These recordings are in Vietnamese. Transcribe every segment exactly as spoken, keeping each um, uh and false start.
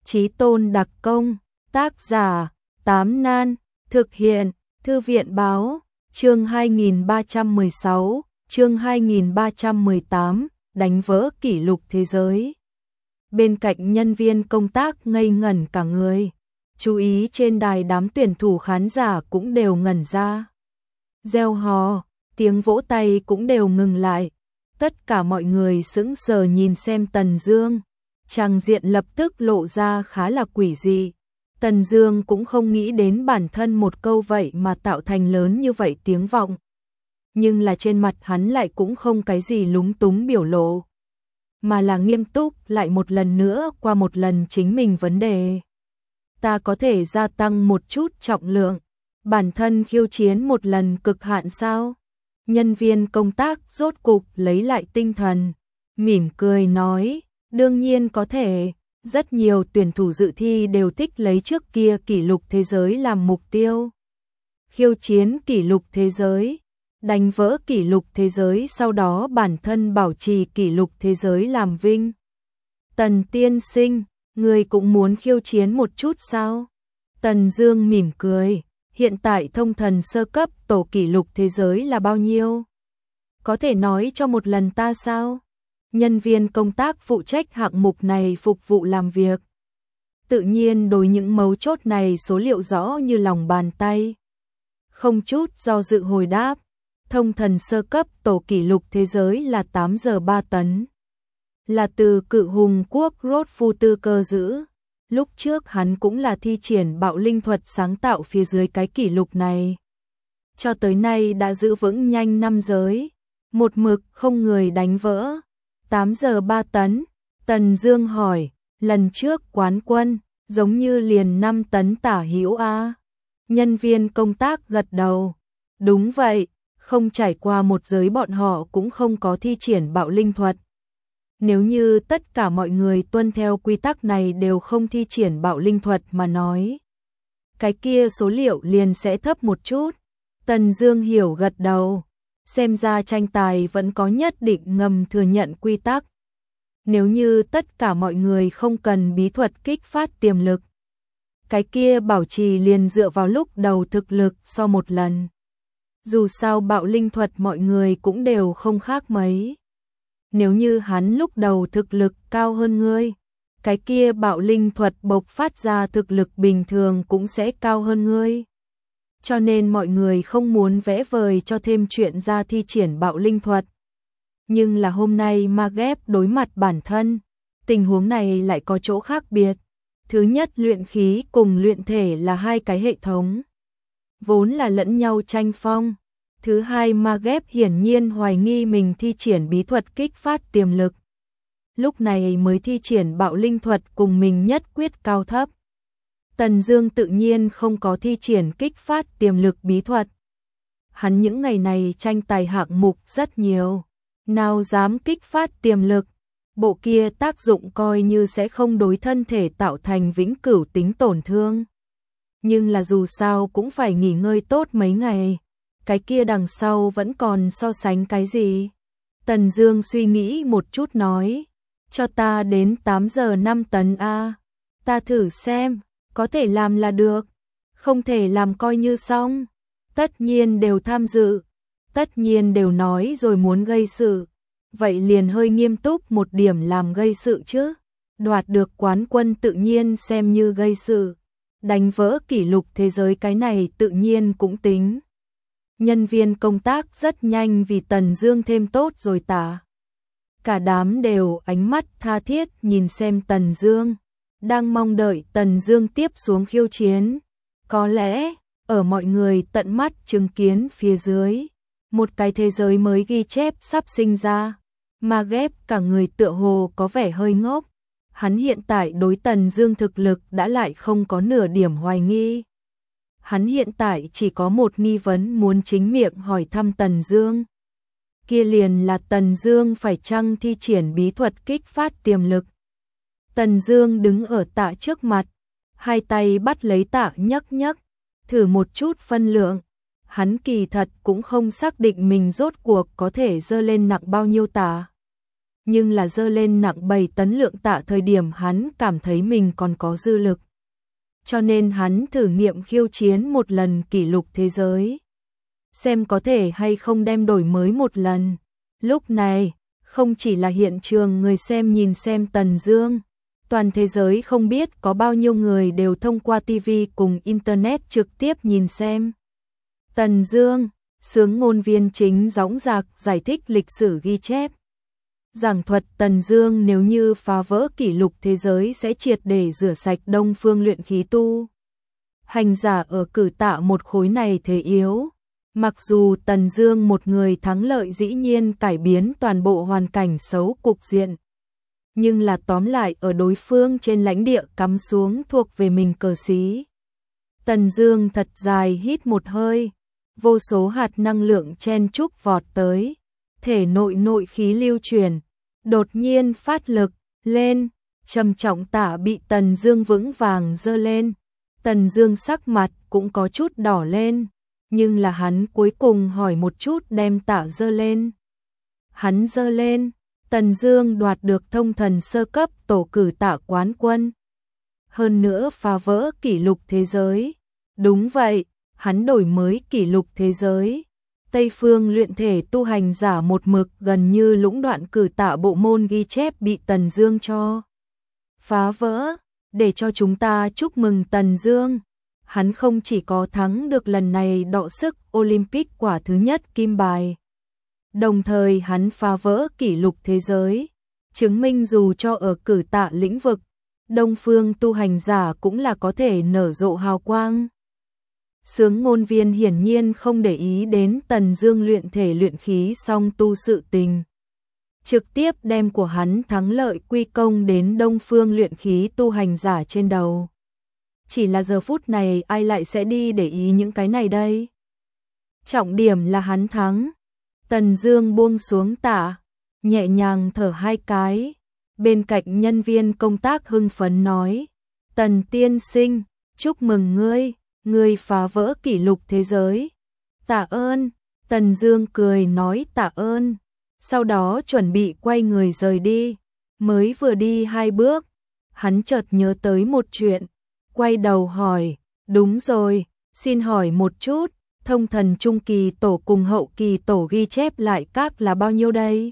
Chí Tôn đặc công, tác giả, Tám Nan, thực hiện, Thư viện báo, chương hai nghìn ba trăm mười sáu, chương hai nghìn ba trăm mười tám, đánh vỡ kỷ lục thế giới. Bên cạnh nhân viên công tác ngây ngẩn cả người, chú ý trên đài đám tuyển thủ khán giả cũng đều ngẩn ra. Reo hò, tiếng vỗ tay cũng đều ngừng lại. Tất cả mọi người sững sờ nhìn xem Tần Dương, tràng diện lập tức lộ ra khá là quỷ dị. Tần Dương cũng không nghĩ đến bản thân một câu vậy mà tạo thành lớn như vậy tiếng vọng. Nhưng là trên mặt hắn lại cũng không cái gì lúng túng biểu lộ, mà là nghiêm túc lại một lần nữa qua một lần chính mình vấn đề. Ta có thể gia tăng một chút trọng lượng, bản thân khiêu chiến một lần cực hạn sao? Nhân viên công tác rốt cục lấy lại tinh thần, mỉm cười nói, đương nhiên có thể. Rất nhiều tuyển thủ dự thi đều thích lấy trước kia kỷ lục thế giới làm mục tiêu. Khiêu chiến kỷ lục thế giới, đánh vỡ kỷ lục thế giới, sau đó bản thân bảo trì kỷ lục thế giới làm vinh. Tần tiên sinh, người cũng muốn khiêu chiến một chút sao? Tần Dương mỉm cười, hiện tại thông thần sơ cấp tổ kỷ lục thế giới là bao nhiêu? Có thể nói cho một lần ta sao? Nhân viên công tác phụ trách hạng mục này phục vụ làm việc, tự nhiên đối những mấu chốt này số liệu rõ như lòng bàn tay. Không chút do dự hồi đáp, thông thần sơ cấp tổ kỷ lục thế giới là tám giờ ba tấn. Là từ cự hùng quốc Rốt Phu Tư cơ giữ. Lúc trước hắn cũng là thi triển bạo linh thuật sáng tạo phía dưới cái kỷ lục này. Cho tới nay đã giữ vững nhanh năm giới, một mực không người đánh vỡ. tám giờ ba tấn, Tần Dương hỏi, lần trước quán quân, giống như liền năm tấn tả hữu a. Nhân viên công tác gật đầu, đúng vậy, không trải qua một giới bọn họ cũng không có thi triển bạo linh thuật. Nếu như tất cả mọi người tuân theo quy tắc này đều không thi triển bạo linh thuật mà nói, cái kia số liệu liền sẽ thấp một chút. Tần Dương hiểu gật đầu. Xem ra tranh tài vẫn có nhất định ngầm thừa nhận quy tắc. Nếu như tất cả mọi người không cần bí thuật kích phát tiềm lực, cái kia bảo trì liền dựa vào lúc đầu thực lực so một lần. Dù sao bạo linh thuật mọi người cũng đều không khác mấy. Nếu như hắn lúc đầu thực lực cao hơn ngươi, cái kia bạo linh thuật bộc phát ra thực lực bình thường cũng sẽ cao hơn ngươi. Cho nên mọi người không muốn vẽ vời cho thêm chuyện ra thi triển bạo linh thuật. Nhưng là hôm nay Magep đối mặt bản thân, tình huống này lại có chỗ khác biệt. Thứ nhất, luyện khí cùng luyện thể là hai cái hệ thống, vốn là lẫn nhau tranh phong. Thứ hai, Magep hiển nhiên hoài nghi mình thi triển bí thuật kích phát tiềm lực. Lúc này mới thi triển bạo linh thuật cùng mình nhất quyết cao thấp. Tần Dương tự nhiên không có thi triển kích phát tiềm lực bí thuật. Hắn những ngày này tranh tài hạng mục rất nhiều, nào dám kích phát tiềm lực, bộ kia tác dụng coi như sẽ không đối thân thể tạo thành vĩnh cửu tính tổn thương. Nhưng là dù sao cũng phải nghỉ ngơi tốt mấy ngày, cái kia đằng sau vẫn còn so sánh cái gì? Tần Dương suy nghĩ một chút nói, cho ta đến tám giờ năm tấn a, ta thử xem. Có thể làm là được, không thể làm coi như xong. Tất nhiên đều tham dự, tất nhiên đều nói rồi muốn gây sự, vậy liền hơi nghiêm túc một điểm làm gây sự chứ. Đoạt được quán quân tự nhiên xem như gây sự, đánh vỡ kỷ lục thế giới cái này tự nhiên cũng tính. Nhân viên công tác rất nhanh vì Tần Dương thêm tốt rồi tả. Cả đám đều ánh mắt tha thiết nhìn xem Tần Dương, đang mong đợi Tần Dương tiếp xuống khiêu chiến. Có lẽ, ở mọi người tận mắt chứng kiến phía dưới, một cái thế giới mới ghi chép sắp sinh ra. Magep cả người tựa hồ có vẻ hơi ngốc. Hắn hiện tại đối Tần Dương thực lực đã lại không có nửa điểm hoài nghi. Hắn hiện tại chỉ có một nghi vấn muốn chính miệng hỏi thăm Tần Dương. Kia liền là Tần Dương phải chăng thi triển bí thuật kích phát tiềm lực. Tần Dương đứng ở tạ trước mặt, hai tay bắt lấy tạ nhấc nhấc, thử một chút phân lượng. Hắn kỳ thật cũng không xác định mình rốt cuộc có thể dơ lên nặng bao nhiêu tạ. nhưng là dơ lên nặng bảy tấn lượng tạ thời điểm hắn cảm thấy mình còn có dư lực. Cho nên hắn thử nghiệm khiêu chiến một lần kỷ lục thế giới. Xem có thể hay không đem đổi mới một lần. Lúc này, không chỉ là hiện trường người xem nhìn xem Tần Dương, toàn thế giới không biết có bao nhiêu người đều thông qua ti vi cùng Internet trực tiếp nhìn xem. Tần Dương, sướng ngôn viên chính dõng dạc giải thích lịch sử ghi chép. Giảng thuật Tần Dương nếu như phá vỡ kỷ lục thế giới sẽ triệt để rửa sạch Đông Phương luyện khí tu hành giả ở cử tạ một khối này thế yếu. Mặc dù Tần Dương một người thắng lợi dĩ nhiên cải biến toàn bộ hoàn cảnh xấu cục diện, nhưng là tóm lại ở đối phương trên lãnh địa cắm xuống thuộc về mình cờ xí. Tần Dương thật dài hít một hơi, vô số hạt năng lượng chen chúc vọt tới, thể nội nội khí lưu chuyển, đột nhiên phát lực lên, trầm trọng tạ bị Tần Dương vững vàng giơ lên. Tần Dương sắc mặt cũng có chút đỏ lên, nhưng là hắn cuối cùng hỏi một chút đem tạ giơ lên. Hắn giơ lên, Tần Dương đoạt được thông thần sơ cấp tổ cử tạ quán quân. Hơn nữa phá vỡ kỷ lục thế giới. Đúng vậy, hắn đổi mới kỷ lục thế giới. Tây phương luyện thể tu hành giả một mực gần như lũng đoạn cử tạ bộ môn ghi chép bị Tần Dương cho phá vỡ, để cho chúng ta chúc mừng Tần Dương. Hắn không chỉ có thắng được lần này đọ sức Olympic quả thứ nhất kim bài, đồng thời hắn phá vỡ kỷ lục thế giới, chứng minh dù cho ở cử tạ lĩnh vực, Đông phương tu hành giả cũng là có thể nở rộ hào quang. Sướng ngôn viên hiển nhiên không để ý đến Tần Dương luyện thể luyện khí song tu sự tình, trực tiếp đem của hắn thắng lợi quy công đến Đông phương luyện khí tu hành giả trên đầu. Chỉ là giờ phút này ai lại sẽ đi để ý những cái này đây? Trọng điểm là hắn thắng. Tần Dương buông xuống tạ, nhẹ nhàng thở hai cái. Bên cạnh nhân viên công tác hưng phấn nói: "Tần tiên sinh, chúc mừng ngươi, ngươi phá vỡ kỷ lục thế giới." "Tạ ơn." Tần Dương cười nói tạ ơn, sau đó chuẩn bị quay người rời đi. Mới vừa đi hai bước, hắn chợt nhớ tới một chuyện, quay đầu hỏi: "Đúng rồi, xin hỏi một chút, thông thần trung kỳ tổ cùng hậu kỳ tổ ghi chép lại các là bao nhiêu đây?"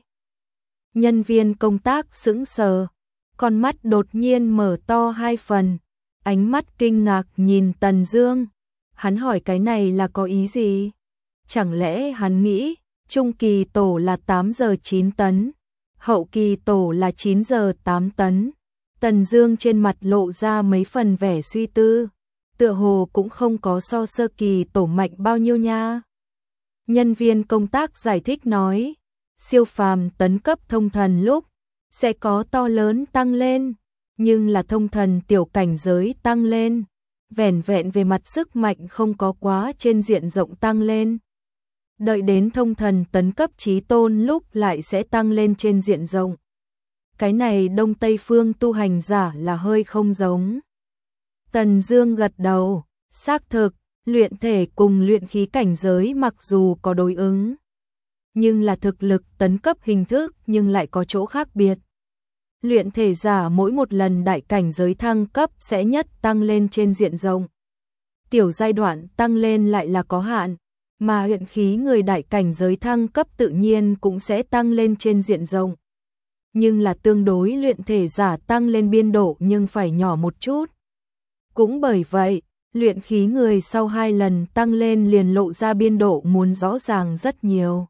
Nhân viên công tác sững sờ, con mắt đột nhiên mở to hai phần, ánh mắt kinh ngạc nhìn Tần Dương. Hắn hỏi cái này là có ý gì? Chẳng lẽ hắn nghĩ trung kỳ tổ là tám giờ chín tấn, hậu kỳ tổ là chín giờ tám tấn? Tần Dương trên mặt lộ ra mấy phần vẻ suy tư, tựa hồ cũng không có so sơ kỳ tổ mạnh bao nhiêu nha. Nhân viên công tác giải thích nói, siêu phàm tấn cấp thông thần lúc sẽ có to lớn tăng lên, nhưng là thông thần tiểu cảnh giới tăng lên, vẻn vẹn về mặt sức mạnh không có quá trên diện rộng tăng lên. Đợi đến thông thần tấn cấp chí tôn lúc lại sẽ tăng lên trên diện rộng. Cái này Đông Tây phương tu hành giả là hơi không giống. Tần Dương gật đầu, xác thực, luyện thể cùng luyện khí cảnh giới mặc dù có đối ứng, nhưng là thực lực tấn cấp hình thức nhưng lại có chỗ khác biệt. Luyện thể giả mỗi một lần đại cảnh giới thăng cấp sẽ nhất tăng lên trên diện rộng. Tiểu giai đoạn tăng lên lại là có hạn, mà luyện khí người đại cảnh giới thăng cấp tự nhiên cũng sẽ tăng lên trên diện rộng. Nhưng là tương đối luyện thể giả tăng lên biên độ nhưng phải nhỏ một chút. Cũng bởi vậy, luyện khí người sau hai lần tăng lên liền lộ ra biên độ muốn rõ ràng rất nhiều.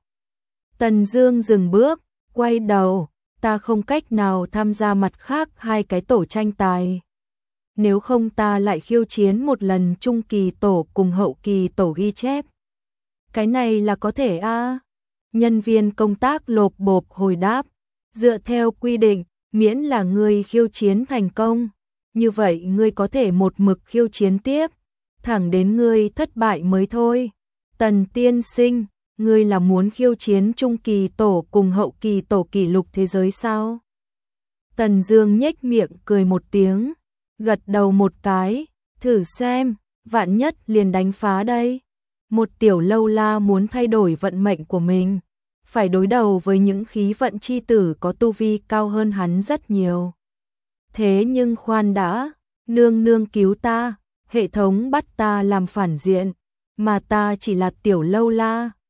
Tần Dương dừng bước, quay đầu, ta không cách nào tham gia mặt khác hai cái tổ tranh tài. Nếu không ta lại khiêu chiến một lần trung kỳ tổ cùng hậu kỳ tổ ghi chép. Cái này là có thể a? À? Nhân viên công tác lộp bộp hồi đáp, dựa theo quy định, miễn là ngươi khiêu chiến thành công, như vậy ngươi có thể một mực khiêu chiến tiếp, thẳng đến ngươi thất bại mới thôi. Tần tiên sinh, ngươi là muốn khiêu chiến trung kỳ tổ cùng hậu kỳ tổ kỷ lục thế giới sao? Tần Dương nhếch miệng cười một tiếng, gật đầu một cái, thử xem, vạn nhất liền đánh phá đây. Một tiểu lâu la muốn thay đổi vận mệnh của mình, phải đối đầu với những khí vận chi tử có tu vi cao hơn hắn rất nhiều. Thế nhưng khoan đã, nương nương cứu ta, hệ thống bắt ta làm phản diện, mà ta chỉ là tiểu lâu la,